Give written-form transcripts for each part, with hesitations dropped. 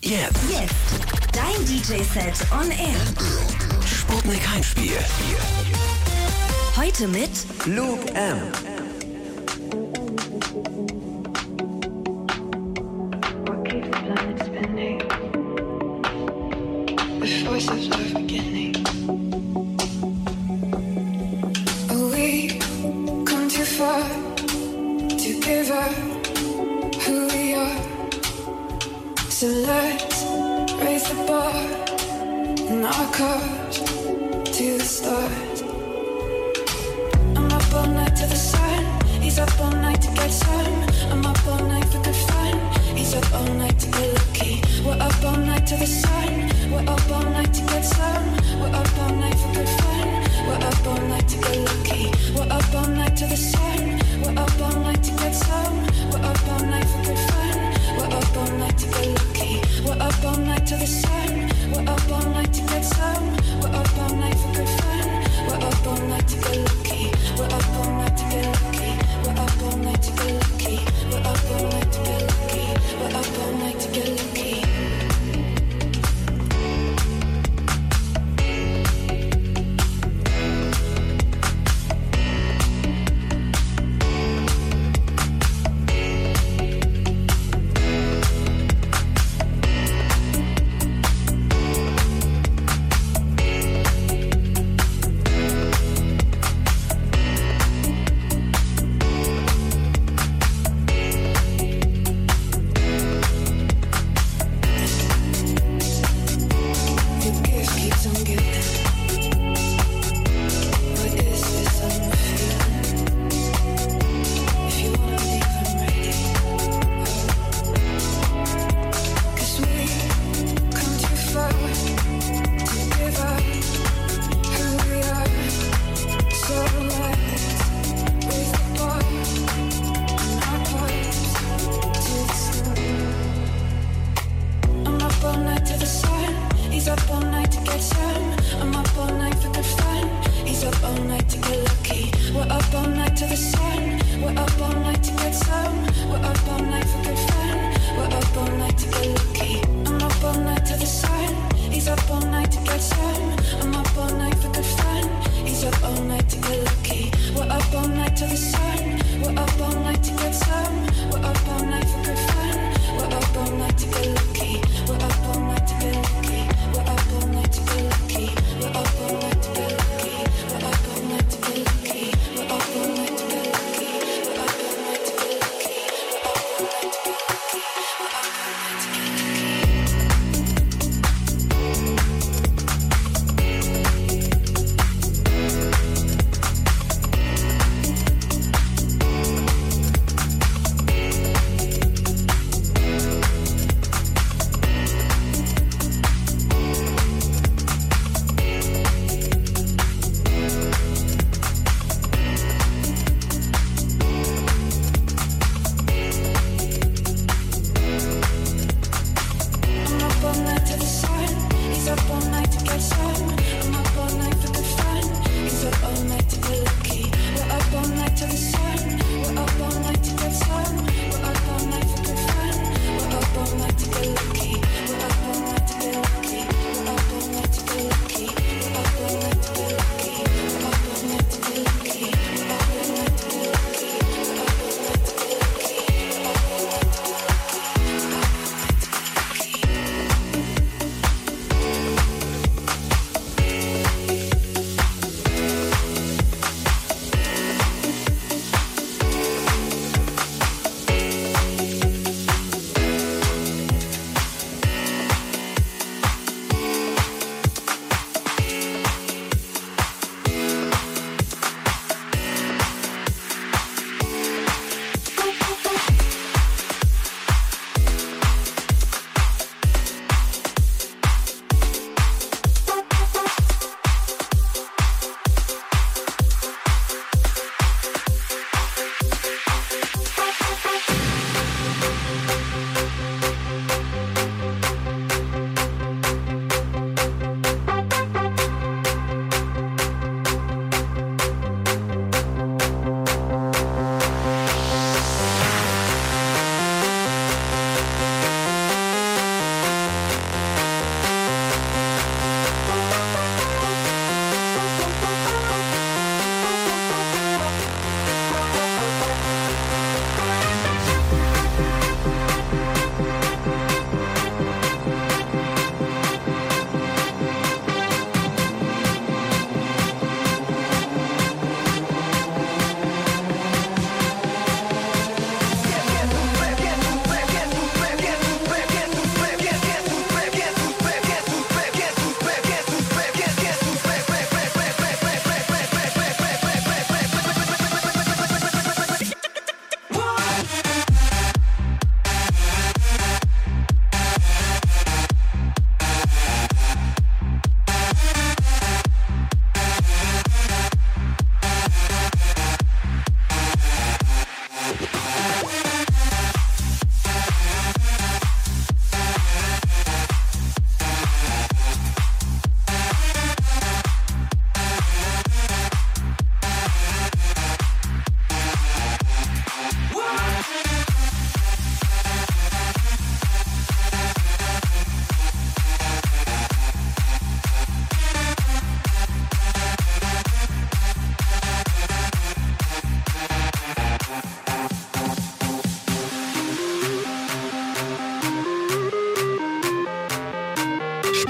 Jetzt. Dein DJ-Set on Air. Sputnik Heimspiel. Heute mit Luke M. What keeps the planet spinning? The force of love beginning. Oh, we come too far to give up who we are. So let's raise the bar and our cars to the stars. I'm up all night to the sun. He's up all night to get some. I'm up all night for good fun. He's up all night to get lucky. We're up all night to the sun. We're up all night to get some. We're up all night for good fun. We're up all night to get lucky. We're up all night to the sun. We're up all night to get some. We're up all night for good fun. We're up all night to get lucky. We're up all night to the sun. We're up all night to get some. We're up all night for good fun. We're up all night to get lucky. We're up all night to get lucky. We're up all night to get lucky. We're up all night to get lucky. We're up all night to get lucky.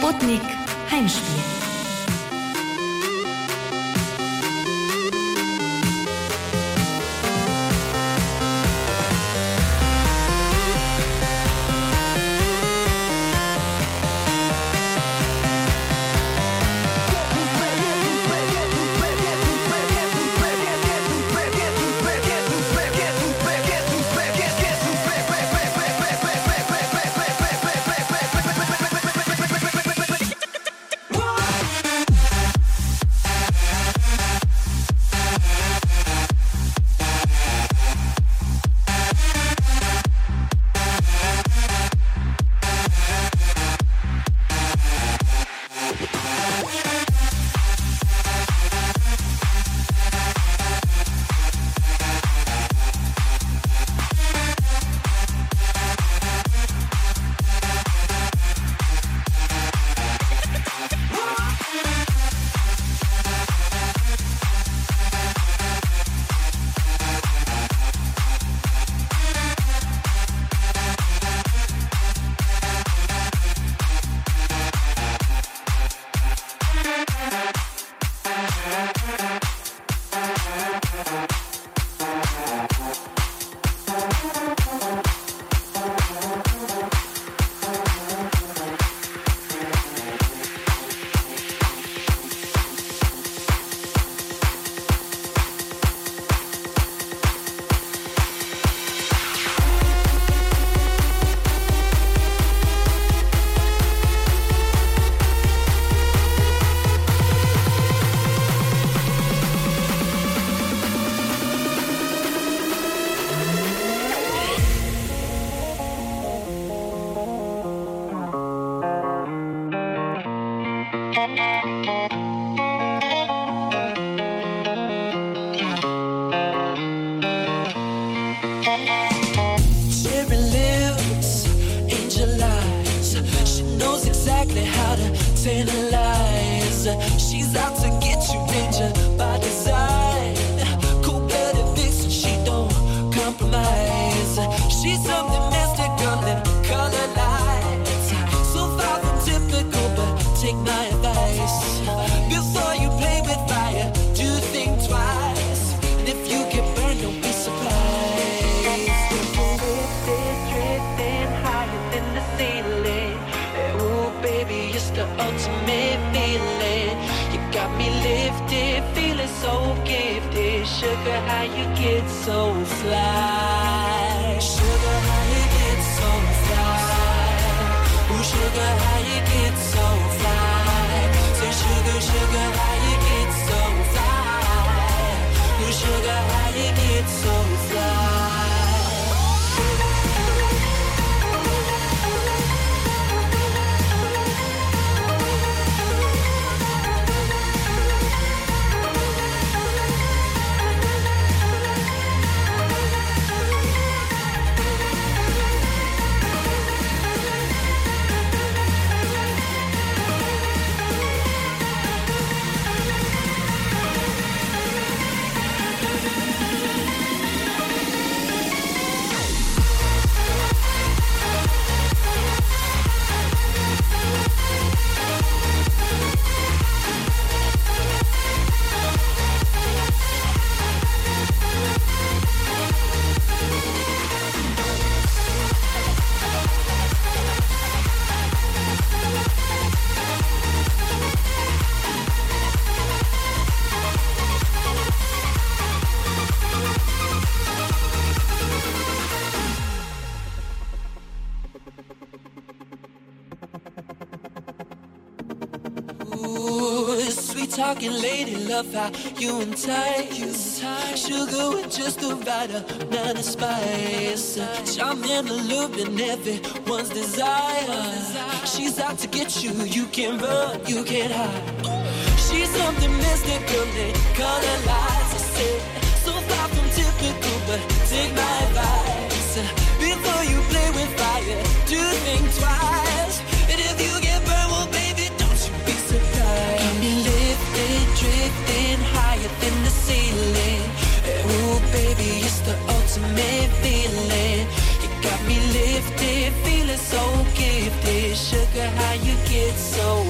Sputnik Heimspiel. She's out to get you, danger by design. Cold-blooded vixen, she don't compromise. She's something mystical in color lights. So far from typical, but take my advice. Before you play with fire, do think twice. And if you get burned, don't be surprised. Drifting higher than the ceiling. Oh, baby, it's the ultimate feeling. You got me lifted, feeling so gifted. Sugar, how you get so fly? Sugar, how you get so fly? Oh, sugar, how you get so fly? Say, sugar, sugar, how you get so fly? Oh, sugar, how you get so fly? Talking lady, love how you entice. Sugar with just the right amount of spice. Charm and allure everyone's desire. She's out to get you, you can't run, you can't hide. She's something mystical in color lights. I said, so far from typical, but take my advice. Before you play with fire, do think twice. And if you get burned, well baby, don't you be surprised. Got me lifted, drifting higher than the ceiling. Oh baby, it's the ultimate feeling. You got me lifted, feeling so gifted. Sugar, how you get so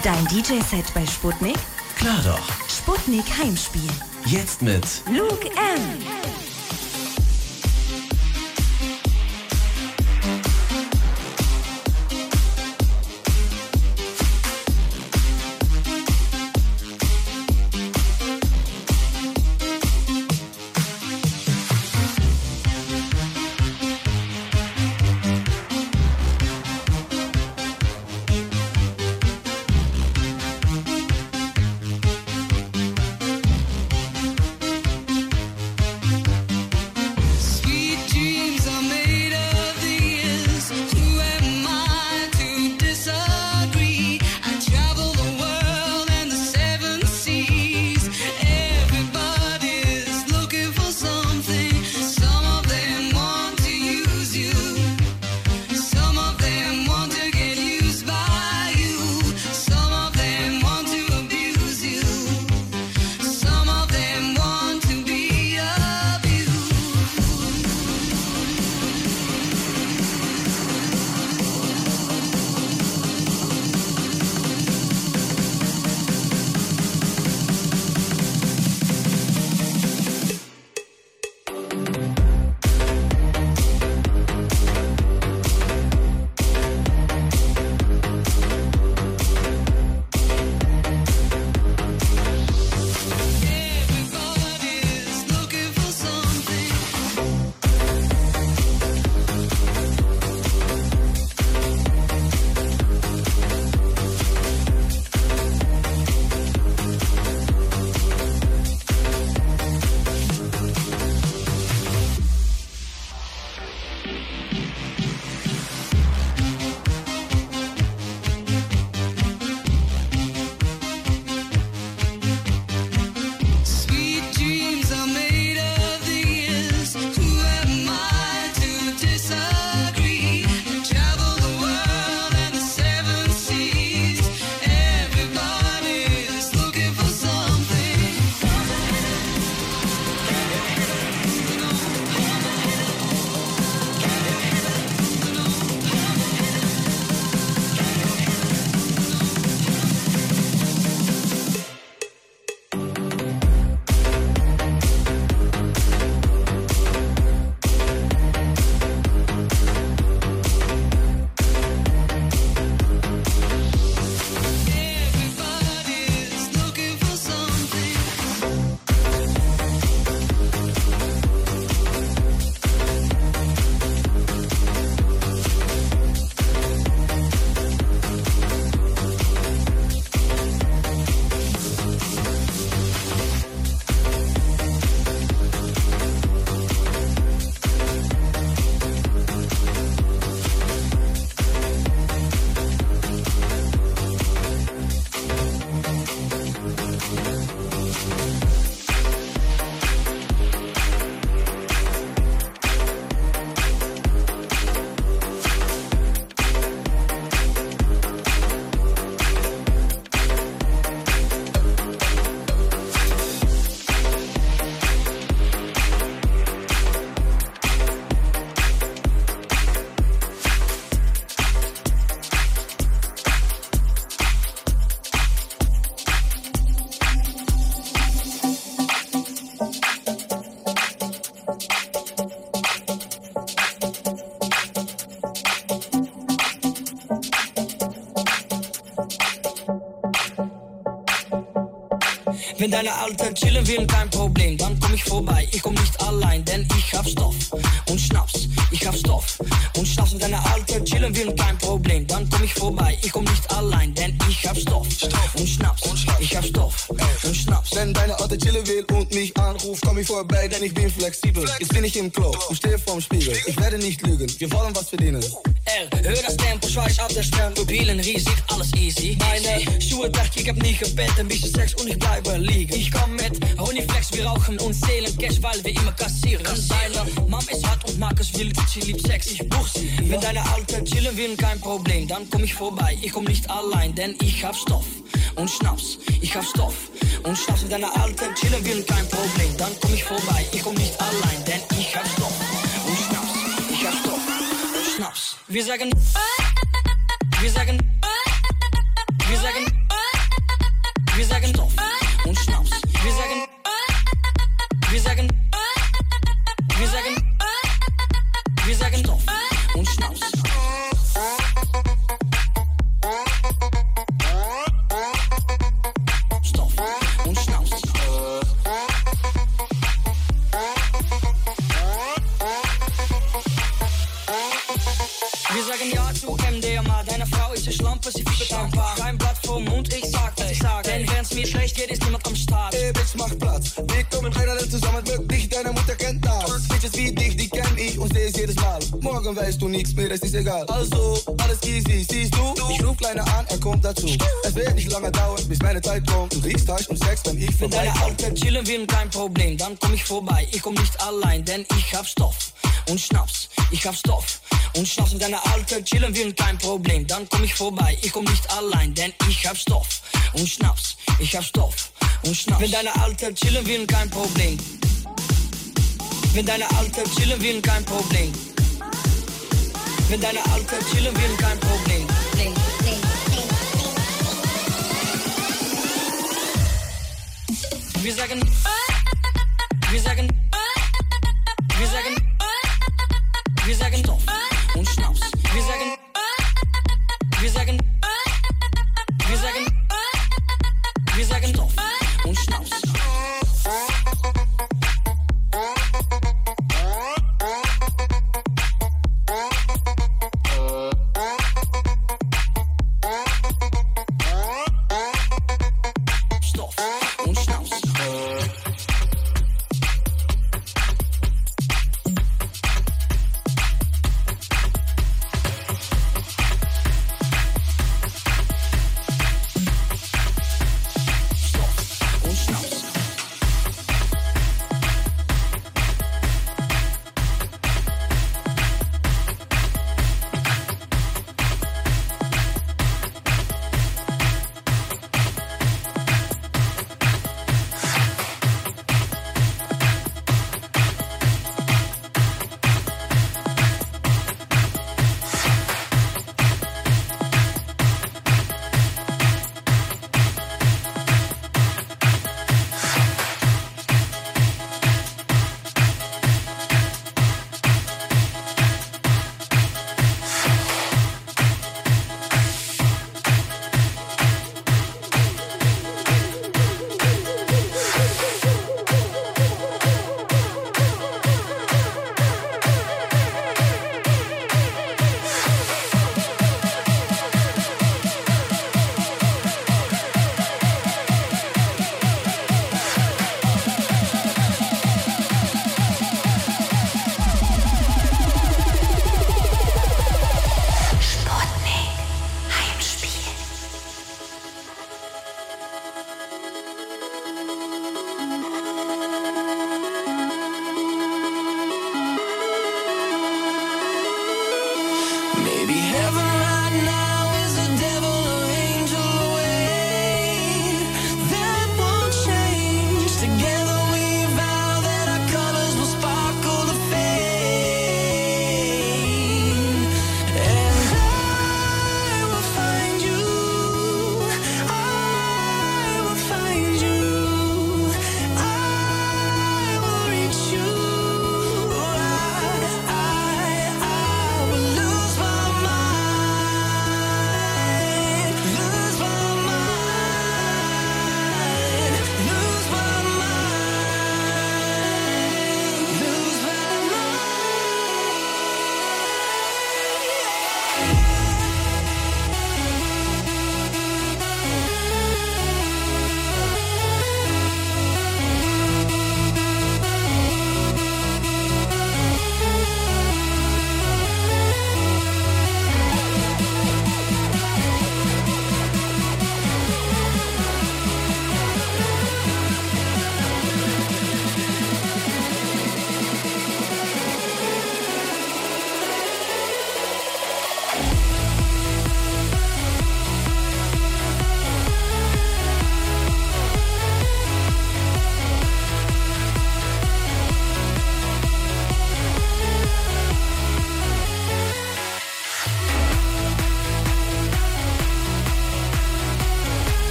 Dein DJ-Set bei Sputnik? Klar doch. Sputnik Heimspiel. Jetzt mit Luke M. Wenn deine Alten chillen will, kein Problem, dann komm ich vorbei. Ich komm nicht allein, denn ich hab Stoff und Schnaps. Ich hab Stoff und Schnaps. Wenn deine Alten chillen will, kein Problem, dann komm ich vorbei. Ich komm nicht allein, denn ich hab Stoff und Schnaps. Ich hab Stoff und Schnaps. Wenn deine Alte chillen will und mich anruft, komm ich vorbei, denn ich bin flexibel. Jetzt bin ich im Klo und stehe vorm Spiegel. Ich werde nicht lügen, wir wollen was verdienen. Hör das Tempo, schweiß auf der Stirn. Mobilen riesig, alles easy. Meine Schuhe dacht, ich hab nie gepennt. Ein bisschen Sex und ich bleibe liegen. Ich komm mit Honeyflex, wir rauchen und zählen Cash, weil wir immer kassieren. Deine Mom ist hart und Markus will, sie liebt Sex, ich buch sie. Wenn deine Alten chillen will, kein Problem, dann komm ich vorbei. Ich komm nicht allein, denn ich hab Stoff und Schnaps. Ich hab Stoff und Schnaps. Wenn deine Alten chillen will, kein Problem, dann komm ich vorbei. Ich komm nicht allein, denn ich hab Stoff und Schnaps. Ich hab Stoff und Schnaps. Wir sagen, wir sagen, wir sagen, dann weißt du nichts mehr, es ist egal. Also, alles easy, siehst du? Ich ruf Kleiner an, er kommt dazu. Es wird nicht lange dauern, bis meine Zeit kommt. Du kriegst Touch und Sex, wenn ich vorbei. Wenn deine Alte chillen will, kein Problem, dann komm ich vorbei. Ich komm nicht allein, denn ich hab Stoff und Schnaps. Ich hab Stoff und Schnaps. Wenn deine Alte chillen will, kein Problem, dann komm ich vorbei. Ich komm nicht allein, denn ich hab Stoff und Schnaps. Ich hab Stoff und Schnaps. Wenn deine Alte chillen will, kein Problem. Wenn deine Alte chillen will, kein Problem. Wenn deine Alte chillen will, kein Problem. Wir sagen Stoff und Schnaps. Wir sagen Stoff und Schnaps. Stoff und Schnaps.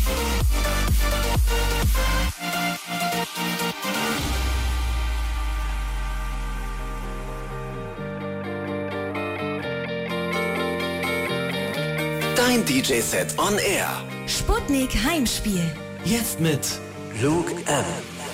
Dein DJ-Set on Air. Sputnik Heimspiel. Jetzt mit Luke M.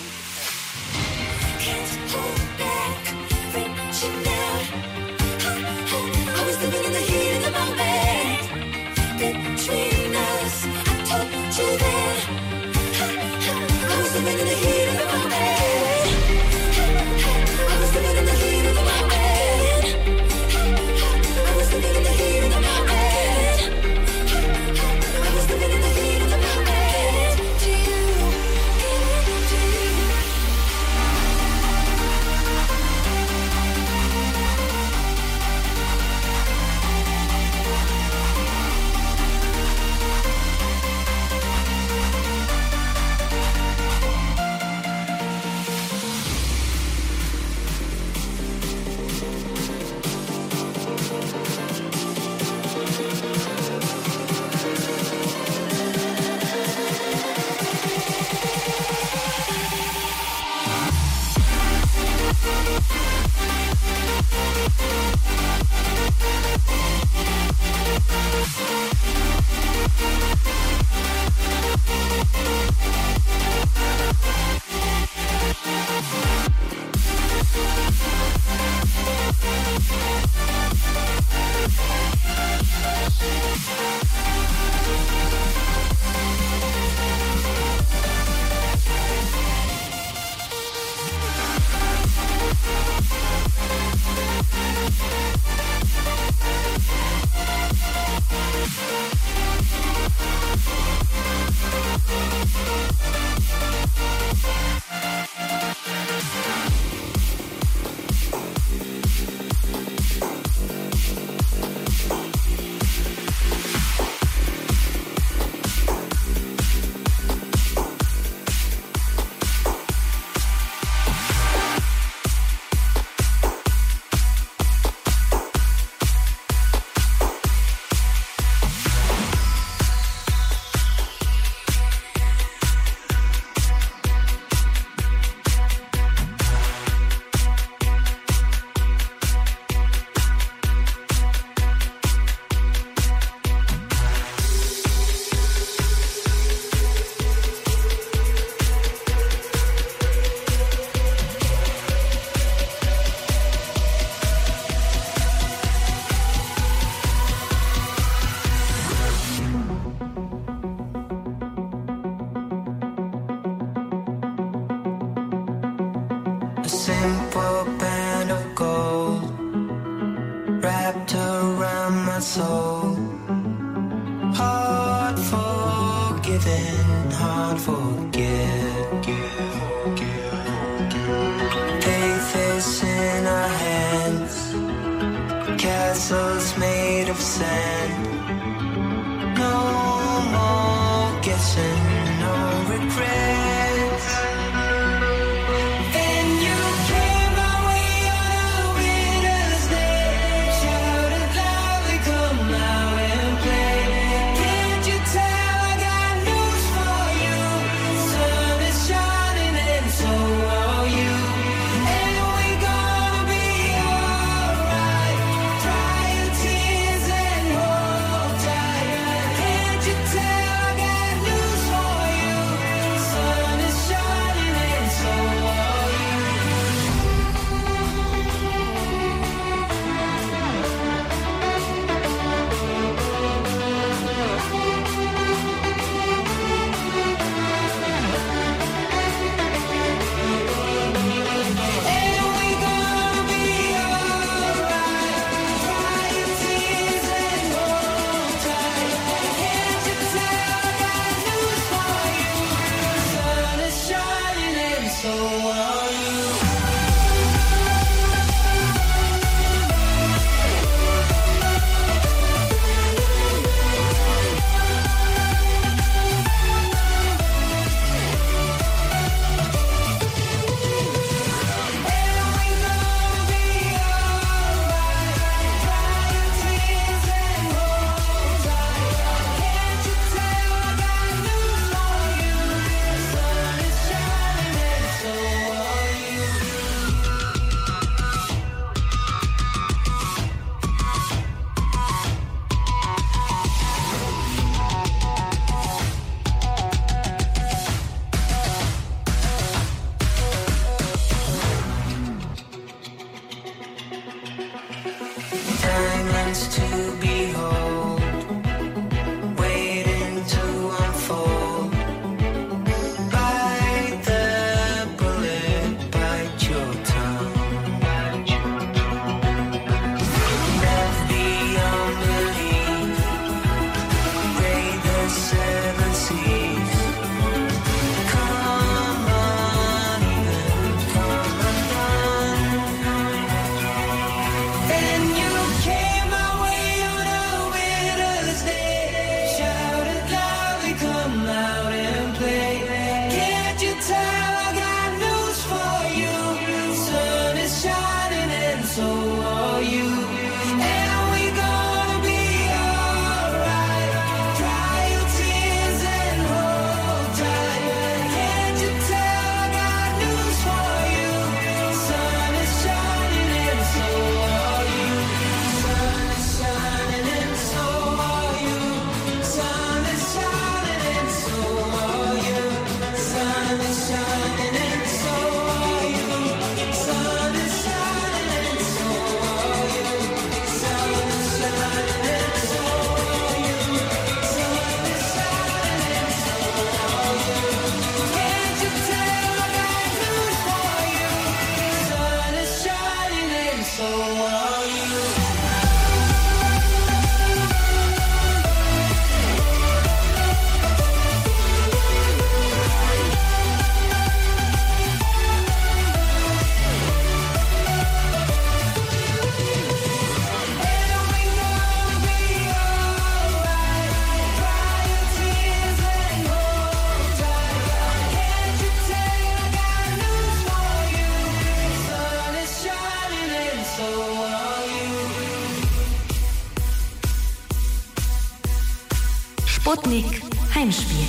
simple band of gold wrapped around my soul. Hard forgiven, hard forget. Faith is in our hands, castles made of sand. No more guessing, no regrets. Sputnik Heimspiel.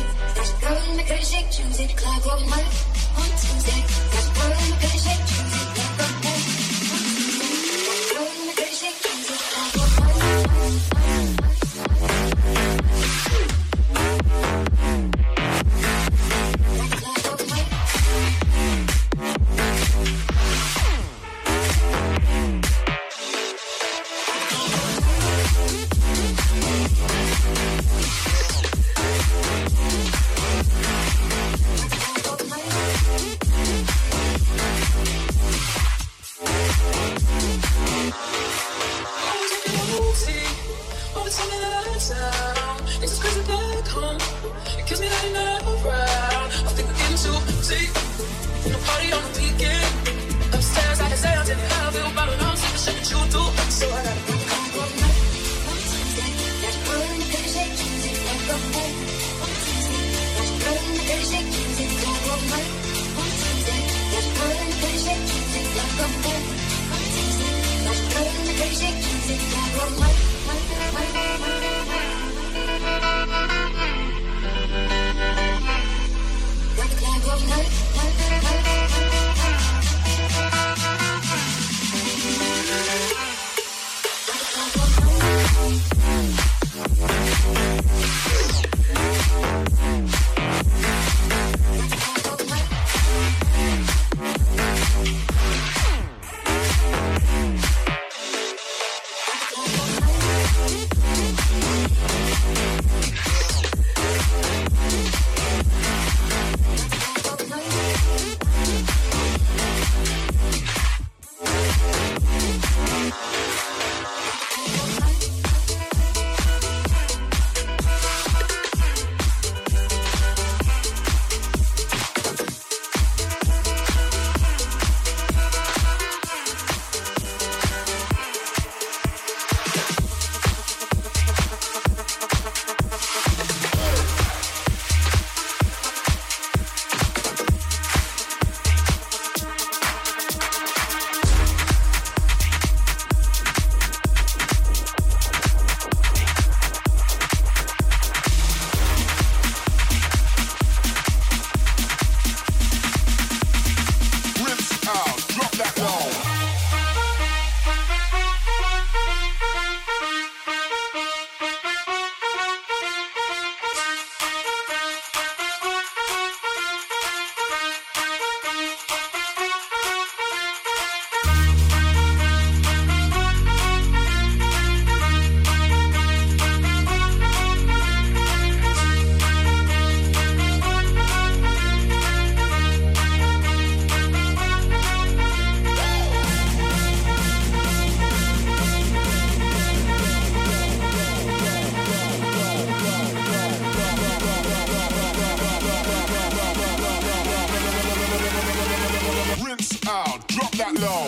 Tuesday, got a girl in the shake, Tuesday, low.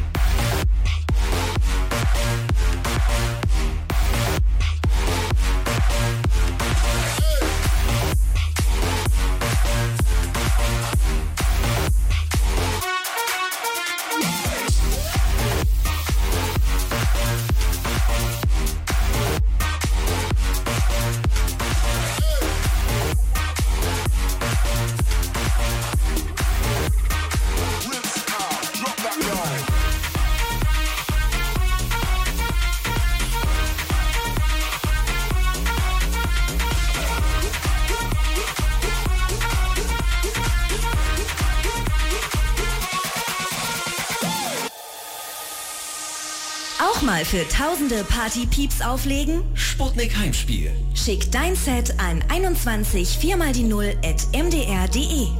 Auch mal für tausende Party-Pieps auflegen? Sputnik Heimspiel. Schick dein Set an 21 4x0@mdr.de.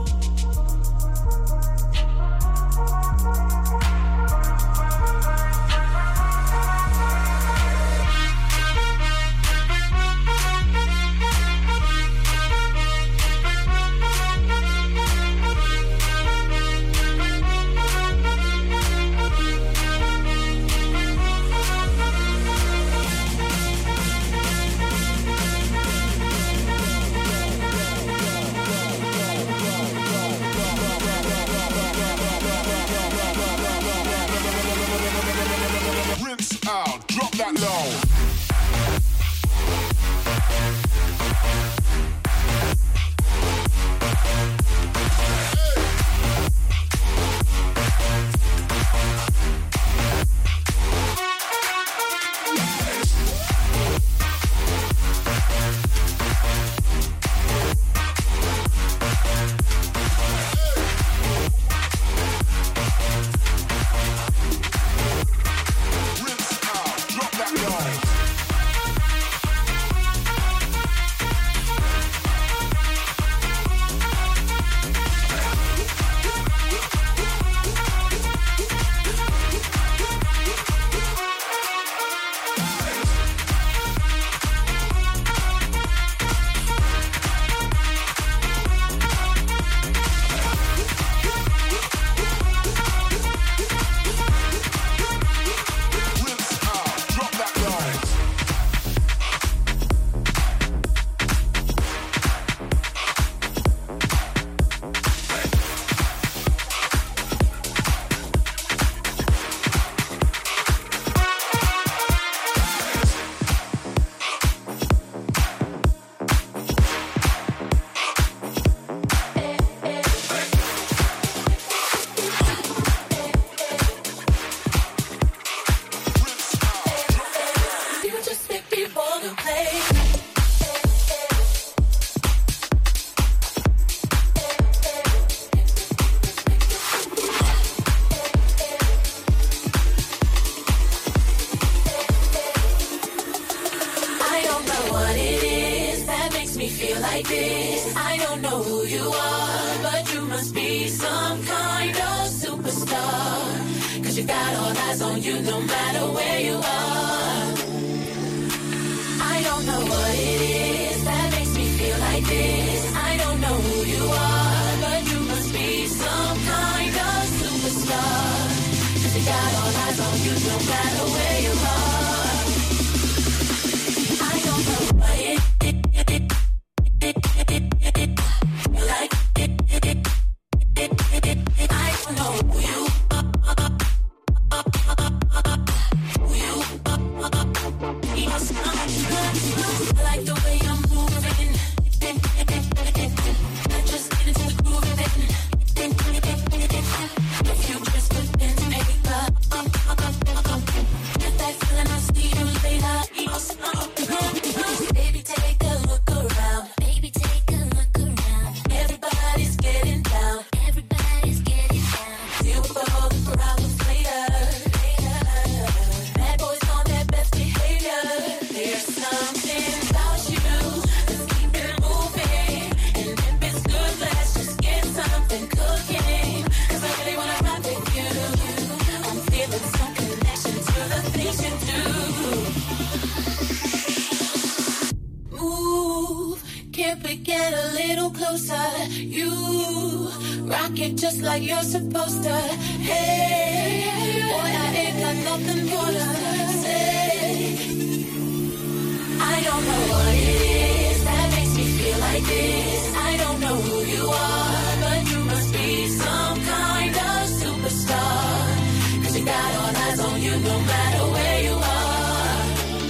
Rock it just like you're supposed to. Hey, boy, I ain't got nothing more to say. I don't know what it is that makes me feel like this. I don't know who you are, but you must be some kind of superstar. 'Cause you got all eyes on you no matter where you are.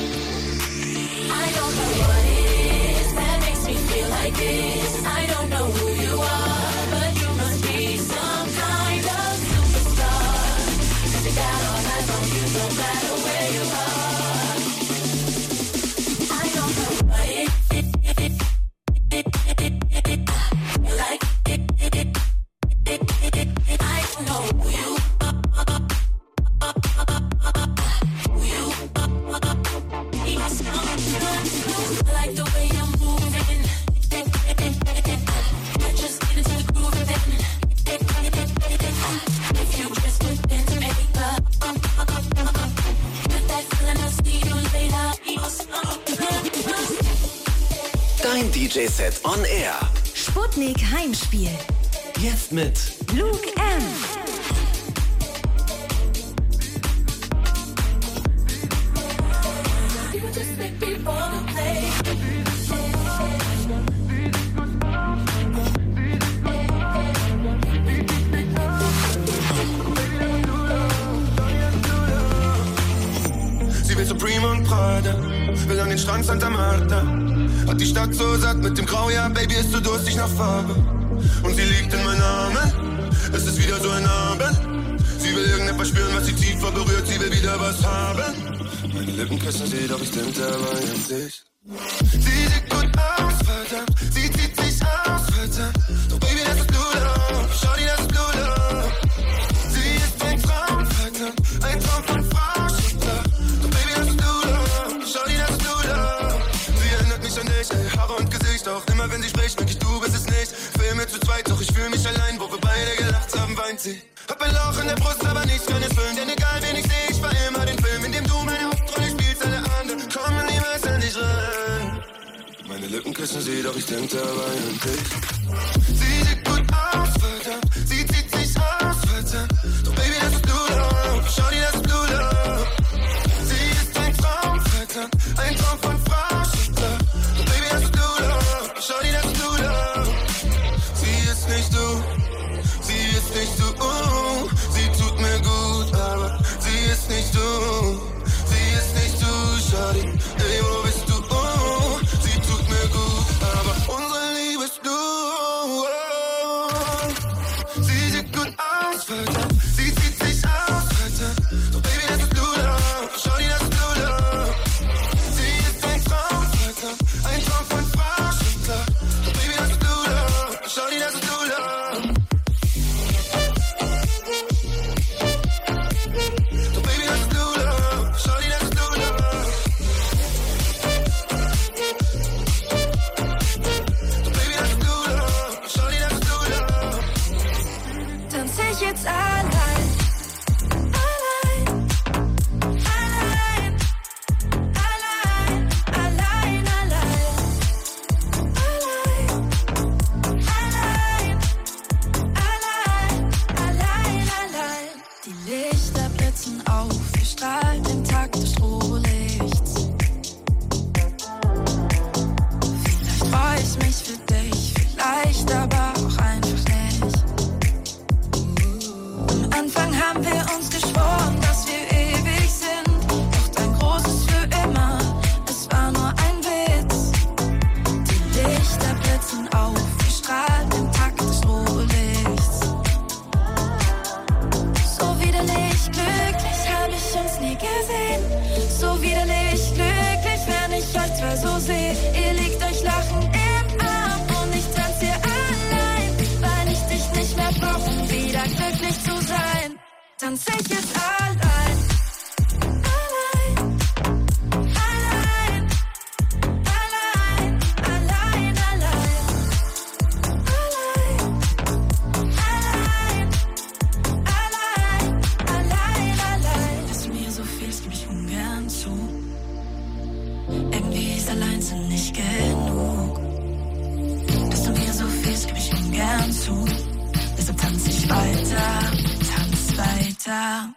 I don't know what it is that makes me feel like this. I don't know who you are, but you must be some kind of superstar. 'Cause you got all eyes on you no matter where you are. I don't know what it is. Like I don't know who you are. Who you are. I like the way I'm moving. I just get into the groove and then if you just put pen to paper, with that feeling I'll see you later. Dein DJ-Set on Air. Sputnik Heimspiel. Jetzt mit Luke M. Sie will Supreme und Prada, will an den Strand Santa Marta. Hat die Stadt so satt mit dem Grau, ja, Baby, ist so durstig nach Farbe. Und sie liegt in meinen Armen, es ist wieder so ein Abend. Sie will irgendetwas spüren, was sie tiefer berührt, sie will wieder was haben. Meine Lippen küssen sie, doch ich denke dabei an dich. Sie sieht gut aus, verdammt, sie zieht sich aus, verdammt. Doch Baby, das ist Blue Love, schau dir, das ist Blue Love. Sie ist ein Traum, verdammt, ein Traum von Frau, Schicksal. Doch Baby, das ist Blue Love, schau dir, das ist Blue Love. Sie erinnert mich an dich, ey, Haare und Gesicht, auch immer wenn sie spricht, merk ich, du bist es nicht. Filme zu zweit, doch ich fühl mich allein, wo wir beide gelacht haben, weint sie. Hab ein Loch in der Brust, aber nichts kann es füllen, denn egal wen ich seh, ich war immer den Film, in dem du meine Hauptrolle spielst, alle anderen kommen niemals an dich ran. Meine Lippen küssen sie, doch ich denk dabei an dich. Sie sieht gut aus, verdammt, sie zieht sich aus, verdammt. Doch Baby, das ist Blue Love, schau dir, das ist Blue Love. Sie ist ein Traum, verdammt, ein Traum von Frau, Schicksal. Doch Baby, das ist Blue Love, schau dir, das ist Blue Love. Sie ist nicht du, sie ist nicht du, sie tut mir gut, aber sie ist nicht du, sie ist nicht du, Shawty, ey, wo bist du, sie tut mir gut, aber unsere Liebe ist blue, sie sieht gut aus, verdammt, sie zieht sich aus, verdammt, doch Baby, das ist Blue Love, Shawty, das ist Blue Love, sie ist ein Traum, verdammt, ein Traum von Frau, Schicksal, doch Baby, das ist Blue Love, Shawty, das ist Blue Love. Doch Baby, das ist Blue Love, Shawty, das ist Blue Love. Doch Baby, das ist Blue Love, Shawty, das ist Blue Love. Tanze ich jetzt allein, allein, allein, allein, allein, allein, allein, allein, allein. Die Lichter blitzen auf, wir strahlen den Tag des Rohlichts. Vielleicht freu ich mich für dich, vielleicht aber auch einfach nicht. Am Anfang haben wir uns geschworen, dass wir ewig sind. Doch dein großes für immer, es war nur ein Witz. Die Lichter blitzen auf, wir strahlen den Takt des Rohlichts. So widerlich glücklich hab ich uns nie gesehen. So widerlich glücklich, wenn ich euch zwei so seh. Ihr liegt euch lachend im Arm und ich tanz hier allein, weil ich dich nicht mehr brauch, um wieder glücklich zu sein. Tanz ich jetzt allein, allein, allein, allein, allein, allein, allein, allein, allein. Dass du mir so fehlst, geb ich ungern zu. Irgendwie ist Alleinsein nicht genug. Dass du mir so fehlst, geb ich ungern zu. Deshalb out.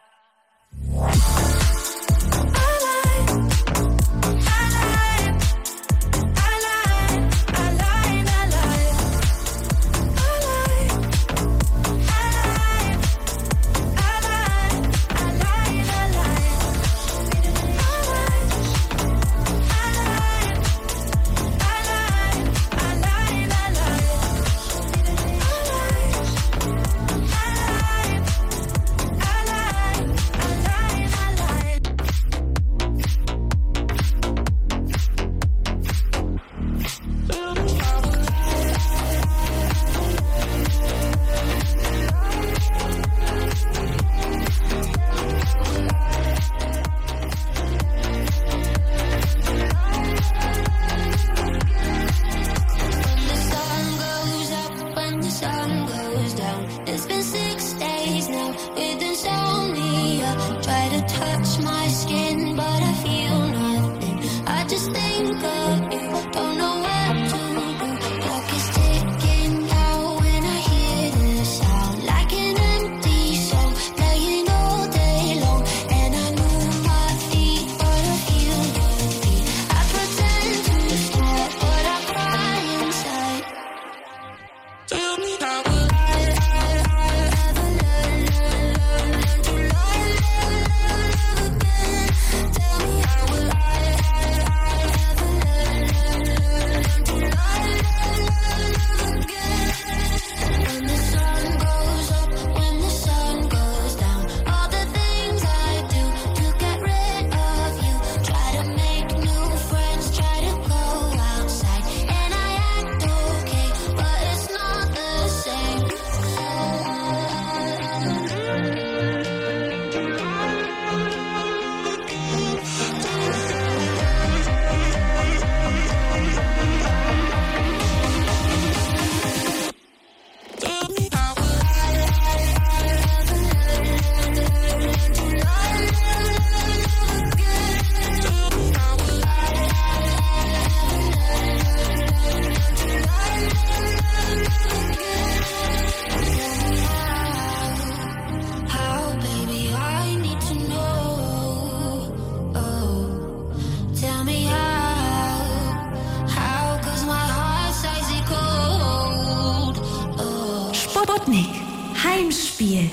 Heimspiel.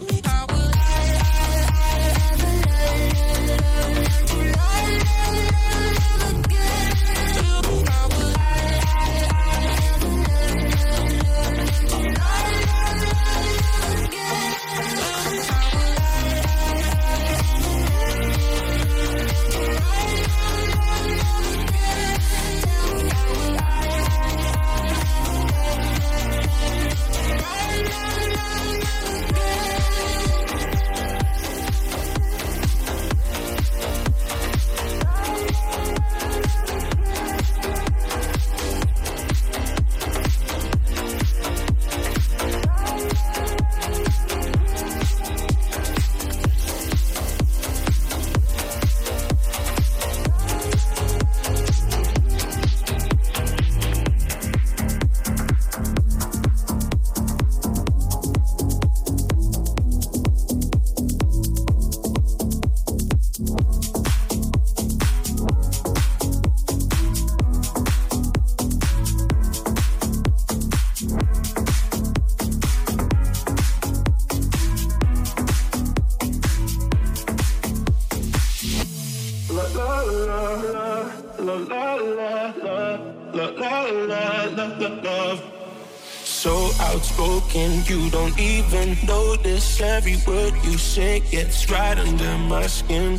So outspoken, you don't even notice. Every word you say gets right under my skin.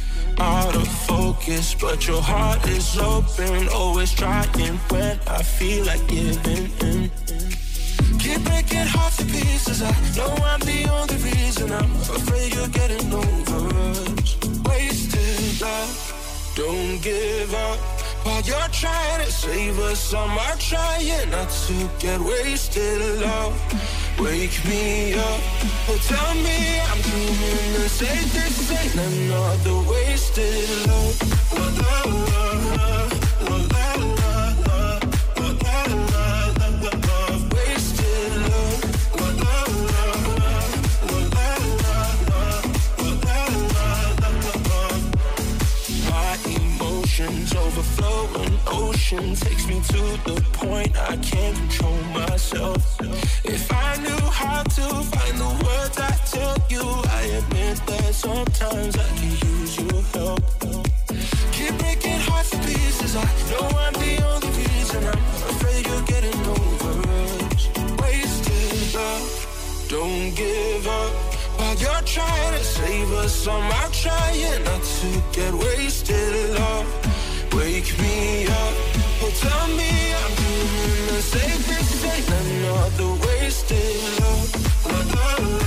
Out of focus, but your heart is open. Always trying when I feel like giving in. Keep breaking hearts to pieces. I know I'm the only reason. I'm afraid you're getting over us. Wasted love, don't give up. While you're trying to save us, I'm trying not to get wasted. Love, wake me up. Oh, tell me I'm dreaming and say this ain't another wasted love. Love, love, love, love, love, love, love, love, love, love, wasted love. Love, love, love, love, love, love, love. emotion takes me to the point I can't control myself. If I knew how to find the words I tell you, I admit that sometimes I can use your help. Keep breaking hearts to pieces, I know I'm the only reason. I'm afraid you're getting over us. Wasted love, don't give up. While you're trying to save us, I'm trying not to get wasted love. Wake me up, oh tell me I'm doing the safest thing. Another wasted love.